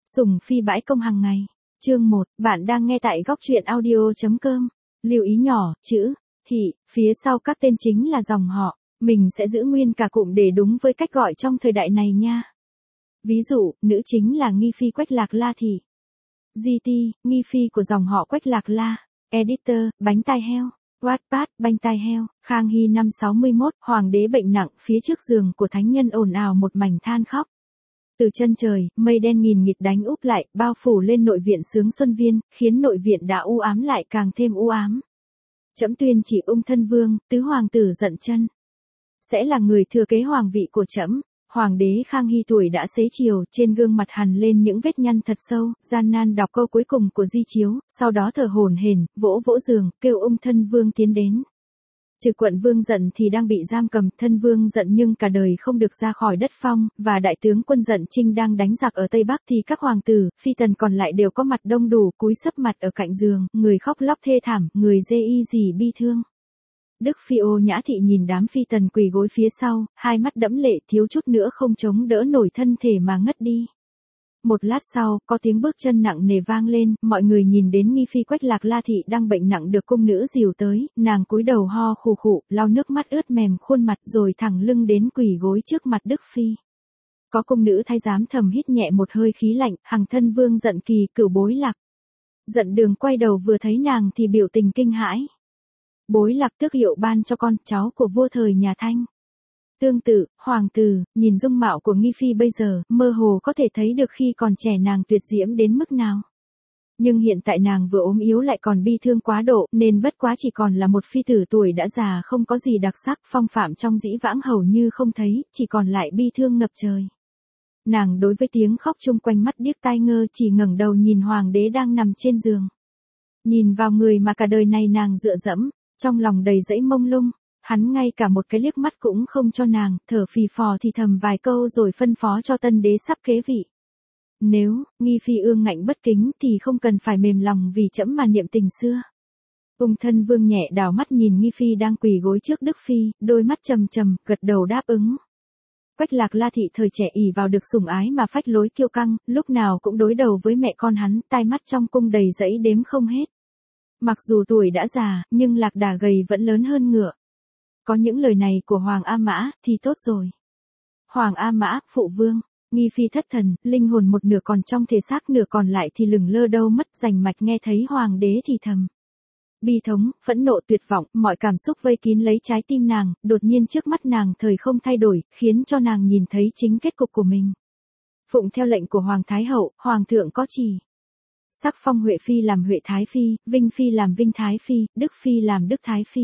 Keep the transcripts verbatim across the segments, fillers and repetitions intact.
Sủng phi bãi công hàng ngày. Chương một, bạn đang nghe tại góc truyện audio.com. Lưu ý nhỏ, chữ, thị, phía sau các tên chính là dòng họ. Mình sẽ giữ nguyên cả cụm để đúng với cách gọi trong thời đại này nha. Ví dụ, nữ chính là Nghi Phi Quách Lạc La Thị. giê tê, Nghi Phi của dòng họ Quách Lạc La. Editor, bánh tai heo. Wattpad, bánh tai heo. Khang Hy năm sáu mươi mốt, hoàng đế bệnh nặng, phía trước giường của thánh nhân ồn ào một mảnh than khóc. Từ chân trời, mây đen nghìn nghịt đánh úp lại, bao phủ lên nội viện Sướng Xuân Viên, khiến nội viện đã u ám lại càng thêm u ám. Trẫm tuyên chỉ ung thân vương, tứ hoàng tử giận chân. Sẽ là người thừa kế hoàng vị của trẫm. Hoàng đế Khang Hy tuổi đã xế chiều, trên gương mặt hằn lên những vết nhăn thật sâu, gian nan đọc câu cuối cùng của di chiếu, sau đó thở hổn hển, vỗ vỗ giường, kêu ung thân vương tiến đến. Trực quận vương giận thì đang bị giam cầm, thân vương giận nhưng cả đời không được ra khỏi đất phong, và đại tướng quân giận Trinh đang đánh giặc ở Tây Bắc thì các hoàng tử, phi tần còn lại đều có mặt đông đủ, cúi sấp mặt ở cạnh giường, người khóc lóc thê thảm, người dê y dì bi thương. Đức Phi Ô Nhã Thị nhìn đám phi tần quỳ gối phía sau, hai mắt đẫm lệ thiếu chút nữa không chống đỡ nổi thân thể mà ngất đi. Một lát sau, có tiếng bước chân nặng nề vang lên, mọi người nhìn đến Nghi Phi Quách Lạc La Thị đang bệnh nặng được cung nữ dìu tới, nàng cúi đầu ho khù khụ, lau nước mắt ướt mềm khuôn mặt rồi thẳng lưng đến quỳ gối trước mặt Đức Phi. Có cung nữ thái giám thầm hít nhẹ một hơi khí lạnh, hằng thân vương giận kỳ, cửu bối Lạc. Giận Đường quay đầu vừa thấy nàng thì biểu tình kinh hãi. Bối Lạc tước hiệu ban cho con, cháu của vua thời nhà Thanh. Tương tự, hoàng tử, nhìn dung mạo của Nghi Phi bây giờ, mơ hồ có thể thấy được khi còn trẻ nàng tuyệt diễm đến mức nào. Nhưng hiện tại nàng vừa ốm yếu lại còn bi thương quá độ, nên bất quá chỉ còn là một phi tử tuổi đã già không có gì đặc sắc, phong phạm trong dĩ vãng hầu như không thấy, chỉ còn lại bi thương ngập trời. Nàng đối với tiếng khóc chung quanh mắt điếc tai ngơ, chỉ ngẩng đầu nhìn hoàng đế đang nằm trên giường. Nhìn vào người mà cả đời này nàng dựa dẫm, trong lòng đầy dẫy mông lung. Hắn ngay cả một cái liếc mắt cũng không cho nàng, thở phì phò thì thầm vài câu rồi phân phó cho tân đế sắp kế vị. Nếu, Nghi Phi ương ngạnh bất kính thì không cần phải mềm lòng vì trẫm mà niệm tình xưa. Ung thân vương nhẹ đảo mắt nhìn Nghi Phi đang quỳ gối trước Đức Phi, đôi mắt trầm trầm, gật đầu đáp ứng. Quách Lạc La Thị thời trẻ ỷ vào được sủng ái mà phách lối kiêu căng, lúc nào cũng đối đầu với mẹ con hắn, tai mắt trong cung đầy dẫy đếm không hết. Mặc dù tuổi đã già, nhưng lạc đà gầy vẫn lớn hơn ngựa. Có những lời này của Hoàng A Mã, thì tốt rồi. Hoàng A Mã, phụ vương, Nghi Phi thất thần, linh hồn một nửa còn trong thể xác nửa còn lại thì lửng lơ đâu mất, rành mạch nghe thấy Hoàng đế thì thầm. Bi thống, phẫn nộ tuyệt vọng, mọi cảm xúc vây kín lấy trái tim nàng, đột nhiên trước mắt nàng thời không thay đổi, khiến cho nàng nhìn thấy chính kết cục của mình. Phụng theo lệnh của Hoàng Thái Hậu, Hoàng thượng có chỉ. Sắc phong Huệ Phi làm Huệ Thái Phi, Vinh Phi làm Vinh Thái Phi, Đức Phi làm Đức Thái Phi.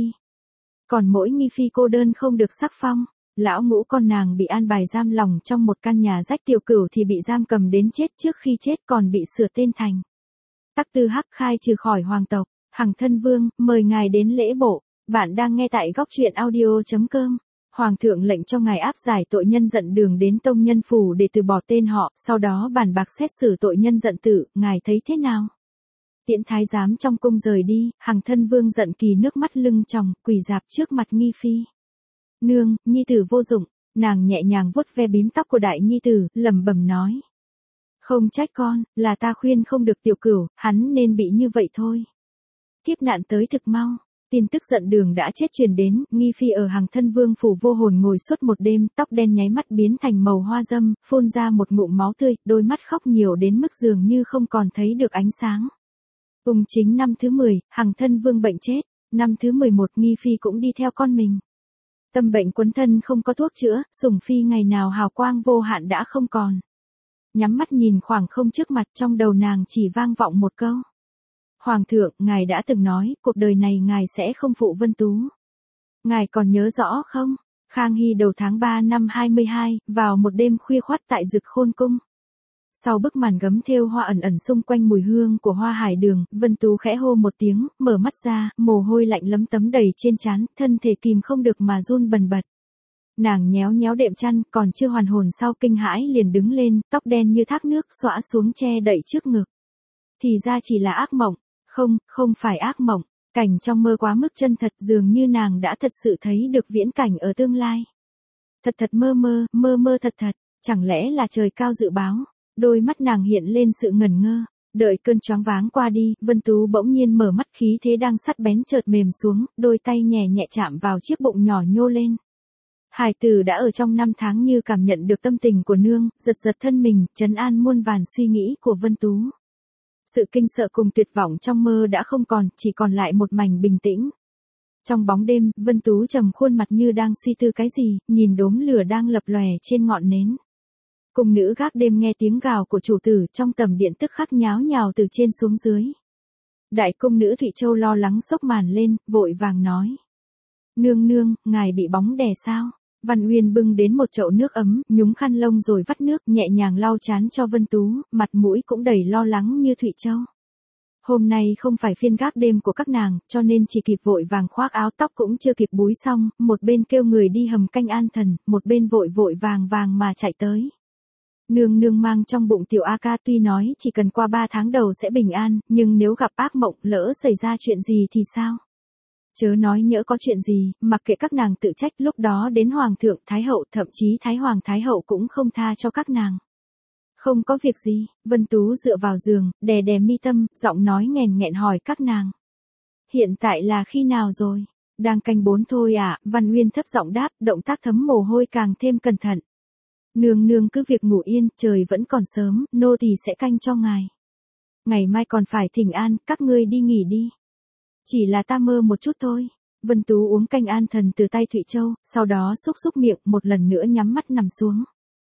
Còn mỗi Nghi Phi cô đơn không được sắc phong, lão ngũ con nàng bị an bài giam lòng trong một căn nhà rách tiểu cửu thì bị giam cầm đến chết, trước khi chết còn bị sửa tên thành Tắc Tư Hắc, khai trừ khỏi hoàng tộc. Hằng thân vương, mời ngài đến lễ bộ. Bạn đang nghe tại góc truyện audio.com. Hoàng thượng lệnh cho ngài áp giải tội nhân Giận Đường đến Tông Nhân Phủ để từ bỏ tên họ, sau đó bàn bạc xét xử tội nhân Giận Tử, ngài thấy thế nào? Tiễn thái giám trong cung rời đi, Hằng thân vương Giận Kỳ nước mắt lưng tròng, quỳ rạp trước mặt Nghi Phi. Nương, nhi tử vô dụng. Nàng nhẹ nhàng vuốt ve bím tóc của đại nhi tử, lẩm bẩm nói. Không trách con, là ta khuyên không được tiểu cửu, hắn nên bị như vậy thôi. Kiếp nạn tới thực mau. Tin tức Giận Đường đã chết truyền đến, Nghi Phi ở Hằng thân vương phủ vô hồn ngồi suốt một đêm, tóc đen nháy mắt biến thành màu hoa dâm, phun ra một ngụm máu tươi, đôi mắt khóc nhiều đến mức dường như không còn thấy được ánh sáng. Ung chính năm thứ mười, Hằng thân vương bệnh chết, năm thứ mười một Nghi Phi cũng đi theo con mình. Tâm bệnh quấn thân không có thuốc chữa, Sủng Phi ngày nào hào quang vô hạn đã không còn. Nhắm mắt nhìn khoảng không trước mặt, trong đầu nàng chỉ vang vọng một câu. Hoàng thượng, ngài đã từng nói, cuộc đời này ngài sẽ không phụ Vân Tú. Ngài còn nhớ rõ không? Khang Hy đầu tháng ba năm hai mươi hai, vào một đêm khuya khoắt tại Dực Khôn Cung. Sau bức màn gấm thêu hoa ẩn ẩn xung quanh mùi hương của hoa hải đường, Vân Tú khẽ hô một tiếng, mở mắt ra, mồ hôi lạnh lấm tấm đầy trên trán, thân thể kìm không được mà run bần bật. Nàng nhéo nhéo đệm chăn, còn chưa hoàn hồn sau kinh hãi liền đứng lên, tóc đen như thác nước xõa xuống che đậy trước ngực. Thì ra chỉ là ác mộng. Không, không phải ác mộng, cảnh trong mơ quá mức chân thật, dường như nàng đã thật sự thấy được viễn cảnh ở tương lai. Thật thật mơ mơ, mơ mơ thật thật, chẳng lẽ là trời cao dự báo, Đôi mắt nàng hiện lên sự ngẩn ngơ. Đợi cơn choáng váng qua đi, Vân Tú bỗng nhiên mở mắt, khí thế đang sắt bén chợt mềm xuống, đôi tay nhẹ nhẹ chạm vào chiếc bụng nhỏ nhô lên. Hải tử đã ở trong năm tháng như cảm nhận được tâm tình của nương, giật giật thân mình, trấn an muôn vàn suy nghĩ của Vân Tú. Sự kinh sợ cùng tuyệt vọng trong mơ đã không còn, chỉ còn lại một mảnh bình tĩnh. Trong bóng đêm, Vân Tú trầm khuôn mặt như đang suy tư cái gì, nhìn đốm lửa đang lập lòe trên ngọn nến. Cung nữ gác đêm nghe tiếng gào của chủ tử trong tầm điện tức khắc nháo nhào từ trên xuống dưới. Đại cung nữ Thụy Châu lo lắng xốc màn lên, vội vàng nói. Nương nương, ngài bị bóng đè sao? Văn Uyên bưng đến một chậu nước ấm, nhúng khăn lông rồi vắt nước nhẹ nhàng lau trán cho Vân Tú, mặt mũi cũng đầy lo lắng như Thụy Châu. Hôm nay không phải phiên gác đêm của các nàng, cho nên chỉ kịp vội vàng khoác áo, tóc cũng chưa kịp búi xong, một bên kêu người đi hầm canh an thần, một bên vội vội vàng vàng mà chạy tới. Nương nương mang trong bụng tiểu A Ca, tuy nói chỉ cần qua ba tháng đầu sẽ bình an, nhưng nếu gặp ác mộng, lỡ xảy ra chuyện gì thì sao? Chớ nói nhỡ có chuyện gì, mặc kệ các nàng tự trách, lúc đó đến Hoàng thượng, Thái hậu, thậm chí Thái Hoàng Thái hậu cũng không tha cho các nàng. Không có việc gì, Vân Tú dựa vào giường, đè đè mi tâm, giọng nói nghèn nghẹn hỏi các nàng. Hiện tại là khi nào rồi? Đang canh bốn thôi à, Văn Uyên thấp giọng đáp, động tác thấm mồ hôi càng thêm cẩn thận. Nương nương cứ việc ngủ yên, trời vẫn còn sớm, nô tỳ sẽ canh cho ngài. Ngày mai còn phải thỉnh an, các ngươi đi nghỉ đi. Chỉ là ta mơ một chút thôi. Vân Tú uống canh an thần từ tay Thụy Châu, sau đó xúc xúc miệng, một lần nữa nhắm mắt nằm xuống.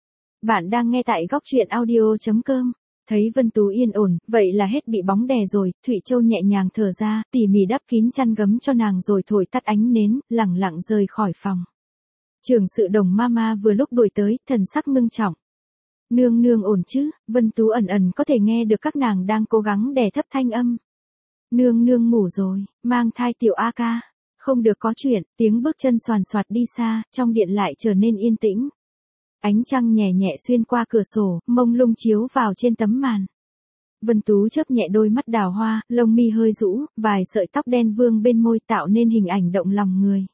Bạn đang nghe tại góc truyện audio chấm com. Thấy Vân Tú yên ổn, vậy là hết bị bóng đè rồi, Thụy Châu nhẹ nhàng thở ra, tỉ mỉ đắp kín chăn gấm cho nàng rồi thổi tắt ánh nến, lẳng lặng rời khỏi phòng. Trưởng sự Đồng Mama vừa lúc đuổi tới, thần sắc ngưng trọng. Nương nương ổn chứ? Vân Tú ẩn ẩn có thể nghe được các nàng đang cố gắng đè thấp thanh âm. Nương nương ngủ rồi, mang thai tiểu A Ca. Không được có chuyện, tiếng bước chân xoàn xoạt đi xa, trong điện lại trở nên yên tĩnh. Ánh trăng nhẹ nhẹ xuyên qua cửa sổ, mông lung chiếu vào trên tấm màn. Vân Tú chớp nhẹ đôi mắt đào hoa, lông mi hơi rũ, vài sợi tóc đen vương bên môi tạo nên hình ảnh động lòng người.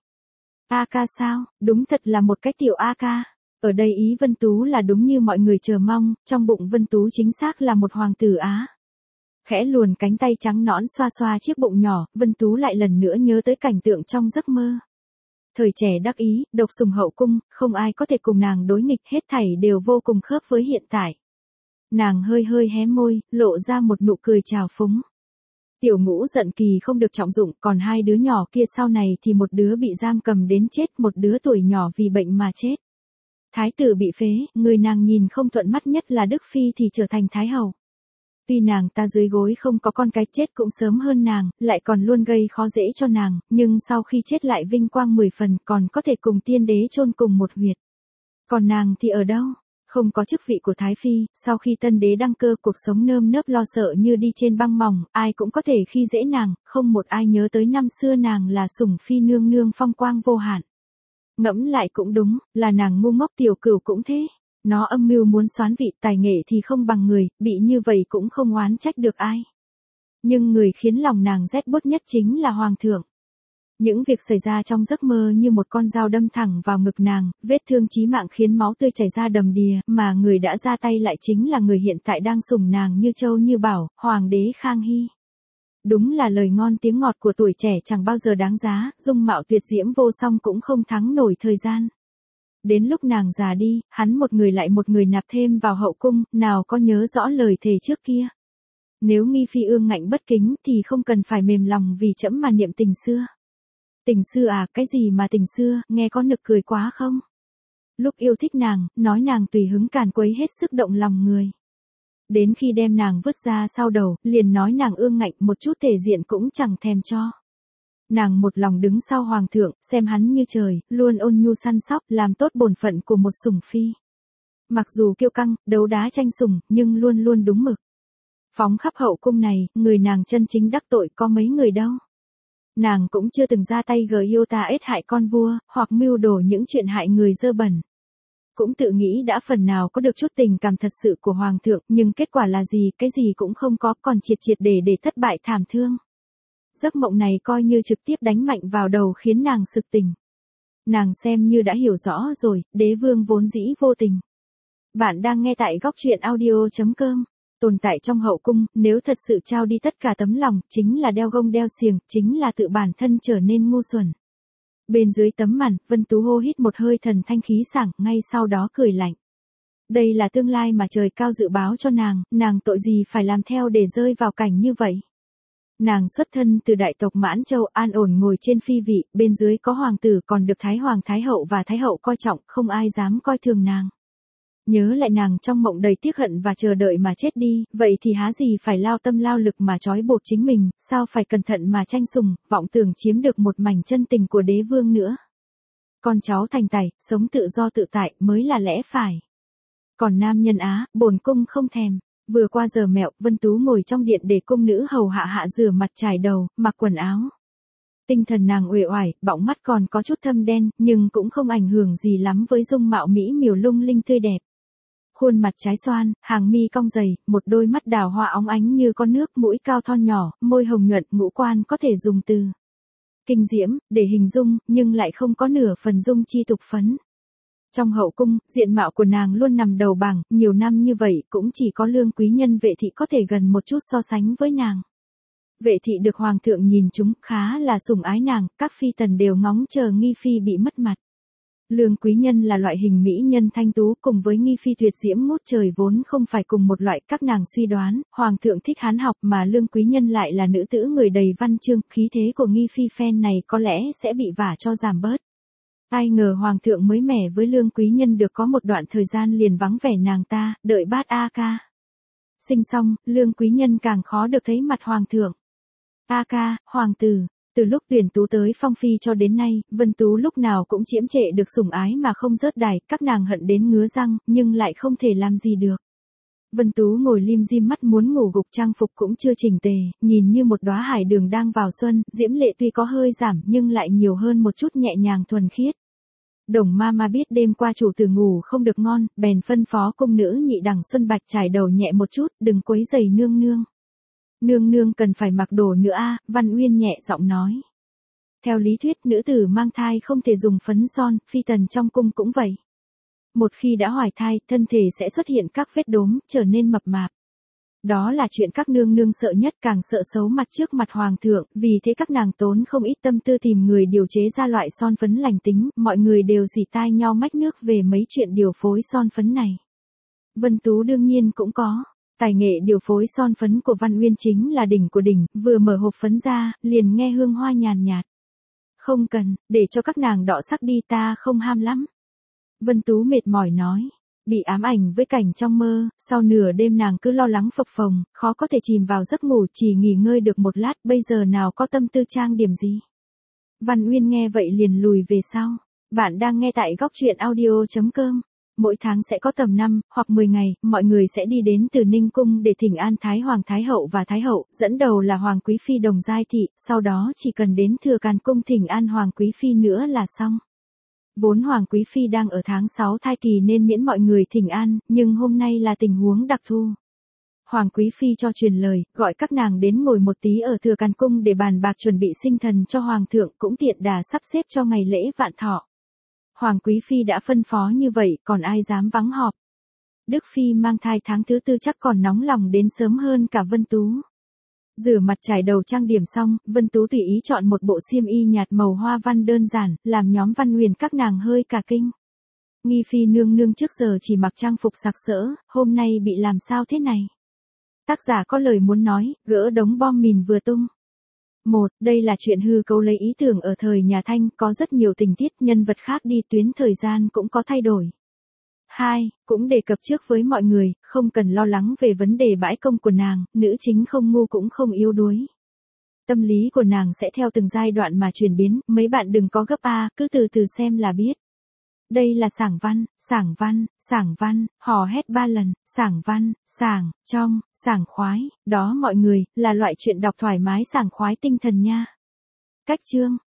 A Ca sao? Đúng thật là một cái tiểu A Ca. Ở đây ý Vân Tú là đúng như mọi người chờ mong, trong bụng Vân Tú chính xác là một hoàng tử Á. Khẽ luồn cánh tay trắng nõn xoa xoa chiếc bụng nhỏ, Vân Tú lại lần nữa nhớ tới cảnh tượng trong giấc mơ. Thời trẻ đắc ý, độc sùng hậu cung, không ai có thể cùng nàng đối nghịch, hết thảy đều vô cùng khớp với hiện tại. Nàng hơi hơi hé môi, lộ ra một nụ cười trào phúng. Tiểu Ngũ giận kỳ không được trọng dụng, còn hai đứa nhỏ kia sau này thì một đứa bị giam cầm đến chết, một đứa tuổi nhỏ vì bệnh mà chết. Thái tử bị phế, người nàng nhìn không thuận mắt nhất là Đức Phi thì trở thành Thái hậu. Tuy nàng ta dưới gối không có con cái, chết cũng sớm hơn nàng, lại còn luôn gây khó dễ cho nàng, nhưng sau khi chết lại vinh quang mười phần, còn có thể cùng tiên đế chôn cùng một huyệt. Còn nàng thì ở đâu? Không có chức vị của Thái Phi, sau khi tân đế đăng cơ, cuộc sống nơm nớp lo sợ như đi trên băng mỏng, ai cũng có thể khi dễ nàng, không một ai nhớ tới năm xưa nàng là sủng phi nương nương phong quang vô hạn. Ngẫm lại cũng đúng, là nàng ngu ngốc tiểu cửu cũng thế. Nó âm mưu muốn soán vị, tài nghệ thì không bằng người, bị như vậy cũng không oán trách được ai. Nhưng người khiến lòng nàng rét buốt nhất chính là Hoàng thượng. Những việc xảy ra trong giấc mơ như một con dao đâm thẳng vào ngực nàng, vết thương chí mạng khiến máu tươi chảy ra đầm đìa, mà người đã ra tay lại chính là người hiện tại đang sủng nàng như châu như bảo, Hoàng đế Khang Hy. Đúng là lời ngon tiếng ngọt của tuổi trẻ chẳng bao giờ đáng giá, dung mạo tuyệt diễm vô song cũng không thắng nổi thời gian. Đến lúc nàng già đi, hắn một người lại một người nạp thêm vào hậu cung, nào có nhớ rõ lời thề trước kia. Nếu nghi phi ương ngạnh bất kính thì không cần phải mềm lòng vì trẫm mà niệm tình xưa. Tình xưa à, cái gì mà tình xưa, nghe có nực cười quá không? Lúc yêu thích nàng, nói nàng tùy hứng càn quấy hết sức động lòng người. Đến khi đem nàng vứt ra sau đầu, liền nói nàng ương ngạnh, một chút thể diện cũng chẳng thèm cho. Nàng một lòng đứng sau Hoàng thượng, xem hắn như trời, luôn ôn nhu săn sóc, làm tốt bổn phận của một sủng phi. Mặc dù kiêu căng, đấu đá tranh sủng, nhưng luôn luôn đúng mực. Phóng khắp hậu cung này, người nàng chân chính đắc tội có mấy người đâu. Nàng cũng chưa từng ra tay gờ yêu ta ết hại con vua, hoặc mưu đồ những chuyện hại người dơ bẩn. Cũng tự nghĩ đã phần nào có được chút tình cảm thật sự của Hoàng thượng, nhưng kết quả là gì, cái gì cũng không có, còn triệt triệt để để thất bại thảm thương. Giấc mộng này coi như trực tiếp đánh mạnh vào đầu khiến nàng sực tỉnh. Nàng xem như đã hiểu rõ rồi, đế vương vốn dĩ vô tình. Bạn đang nghe tại góc truyện audio.com. Tồn tại trong hậu cung, nếu thật sự trao đi tất cả tấm lòng, chính là đeo gông đeo xiềng, chính là tự bản thân trở nên ngu xuẩn. Bên dưới tấm màn, Vân Tú hô hít một hơi thần thanh khí sảng, ngay sau đó cười lạnh. Đây là tương lai mà trời cao dự báo cho nàng, nàng tội gì phải làm theo để rơi vào cảnh như vậy. Nàng xuất thân từ đại tộc Mãn Châu, an ổn ngồi trên phi vị, bên dưới có hoàng tử, còn được Thái Hoàng Thái Hậu và Thái Hậu coi trọng, không ai dám coi thường nàng. Nhớ lại nàng trong mộng đầy tiếc hận và chờ đợi mà chết đi, vậy thì há gì phải lao tâm lao lực mà trói buộc chính mình, sao phải cẩn thận mà tranh sủng, vọng tưởng chiếm được một mảnh chân tình của đế vương nữa. Con cháu thành tài, sống tự do tự tại mới là lẽ phải. Còn nam nhân á, bổn cung không thèm. Vừa qua giờ mẹo, Vân Tú ngồi trong điện để cung nữ hầu hạ hạ rửa mặt trải đầu, mặc quần áo. Tinh thần nàng uể oải, bọng mắt còn có chút thâm đen, nhưng cũng không ảnh hưởng gì lắm với dung mạo mỹ miều lung linh tươi đẹp. Khuôn mặt trái xoan, hàng mi cong dày, một đôi mắt đào hoa óng ánh như con nước, mũi cao thon nhỏ, môi hồng nhuận, ngũ quan có thể dùng từ kinh diễm để hình dung, nhưng lại không có nửa phần dung chi tục phấn. Trong hậu cung, diện mạo của nàng luôn nằm đầu bảng, nhiều năm như vậy cũng chỉ có Lương quý nhân Vệ thị có thể gần một chút so sánh với nàng. Vệ thị được hoàng thượng nhìn chúng, khá là sủng ái nàng, các phi tần đều ngóng chờ Nghi phi bị mất mặt. Lương quý nhân là loại hình mỹ nhân thanh tú, cùng với Nghi phi tuyệt diễm ngút trời vốn không phải cùng một loại, các nàng suy đoán, hoàng thượng thích hán học mà Lương quý nhân lại là nữ tử người đầy văn chương, khí thế của Nghi phi phen này có lẽ sẽ bị vả cho giảm bớt. Ai ngờ hoàng thượng mới mẻ với Lương quý nhân được có một đoạn thời gian liền vắng vẻ nàng ta, đợi bát A ca sinh xong, Lương quý nhân càng khó được thấy mặt hoàng thượng. A ca, hoàng tử. Từ lúc Tuyển Tú tới phong phi cho đến nay, Vân Tú lúc nào cũng chiếm trệ được sủng ái mà không rớt đài, các nàng hận đến ngứa răng, nhưng lại không thể làm gì được. Vân Tú ngồi lim dim mắt muốn ngủ gục, trang phục cũng chưa chỉnh tề, nhìn như một đóa hải đường đang vào xuân, diễm lệ tuy có hơi giảm nhưng lại nhiều hơn một chút nhẹ nhàng thuần khiết. Đồng ma ma biết đêm qua chủ tử ngủ không được ngon, bèn phân phó cung nữ Nhị Đẳng Xuân Bạch trải đầu nhẹ một chút, đừng quấy rầy nương nương. Nương nương cần phải mặc đồ nữa a, Văn Uyên nhẹ giọng nói. Theo lý thuyết nữ tử mang thai không thể dùng phấn son, phi tần trong cung cũng vậy. Một khi đã hoài thai, thân thể sẽ xuất hiện các vết đốm, trở nên mập mạp. Đó là chuyện các nương nương sợ nhất, càng sợ xấu mặt trước mặt hoàng thượng, vì thế các nàng tốn không ít tâm tư tìm người điều chế ra loại son phấn lành tính, mọi người đều dỉ tai nhau mách nước về mấy chuyện điều phối son phấn này. Vân Tú đương nhiên cũng có. Tài nghệ điều phối son phấn của Văn Uyên chính là đỉnh của đỉnh, vừa mở hộp phấn ra, liền nghe hương hoa nhàn nhạt. Không cần, để cho các nàng đọ sắc đi, ta không ham lắm. Vân Tú mệt mỏi nói, bị ám ảnh với cảnh trong mơ, sau nửa đêm nàng cứ lo lắng phập phồng, khó có thể chìm vào giấc ngủ, chỉ nghỉ ngơi được một lát, bây giờ nào có tâm tư trang điểm gì. Văn Uyên nghe vậy liền lùi về sau. Bạn đang nghe tại góc truyện audio.com. Mỗi tháng sẽ có tầm năm hoặc mười ngày, mọi người sẽ đi đến Từ Ninh cung để thỉnh an Thái Hoàng Thái Hậu và Thái Hậu, dẫn đầu là Hoàng quý phi Đồng Giai thị, sau đó chỉ cần đến Thừa Càn cung thỉnh an Hoàng quý phi nữa là xong. Vốn Hoàng quý phi đang ở tháng sáu thai kỳ nên miễn mọi người thỉnh an, nhưng hôm nay là tình huống đặc thù. Hoàng quý phi cho truyền lời, gọi các nàng đến ngồi một tí ở Thừa Càn cung để bàn bạc chuẩn bị sinh thần cho hoàng thượng, cũng tiện đà sắp xếp cho ngày lễ vạn thọ. Hoàng quý phi đã phân phó như vậy, còn ai dám vắng họp. Đức phi mang thai tháng thứ tư chắc còn nóng lòng đến sớm hơn cả Vân Tú. Rửa mặt trải đầu trang điểm xong, Vân Tú tùy ý chọn một bộ xiêm y nhạt màu hoa văn đơn giản, làm nhóm Văn Uyên các nàng hơi cả kinh. Nghi phi nương nương trước giờ chỉ mặc trang phục sặc sỡ, hôm nay bị làm sao thế này? Tác giả có lời muốn nói, gỡ đống bom mìn vừa tung. Một, đây là chuyện hư cấu lấy ý tưởng ở thời nhà Thanh, có rất nhiều tình tiết, nhân vật khác đi tuyến thời gian cũng có thay đổi. Hai, cũng đề cập trước với mọi người, không cần lo lắng về vấn đề bãi công của nàng, nữ chính không ngu cũng không yếu đuối. Tâm lý của nàng sẽ theo từng giai đoạn mà chuyển biến, mấy bạn đừng có gấp a, cứ từ từ xem là biết. Đây là sảng văn, sảng văn, sảng văn, hò hét ba lần, sảng văn, sảng, trong, sảng khoái, đó mọi người, là loại chuyện đọc thoải mái sảng khoái tinh thần nha. Cách chương,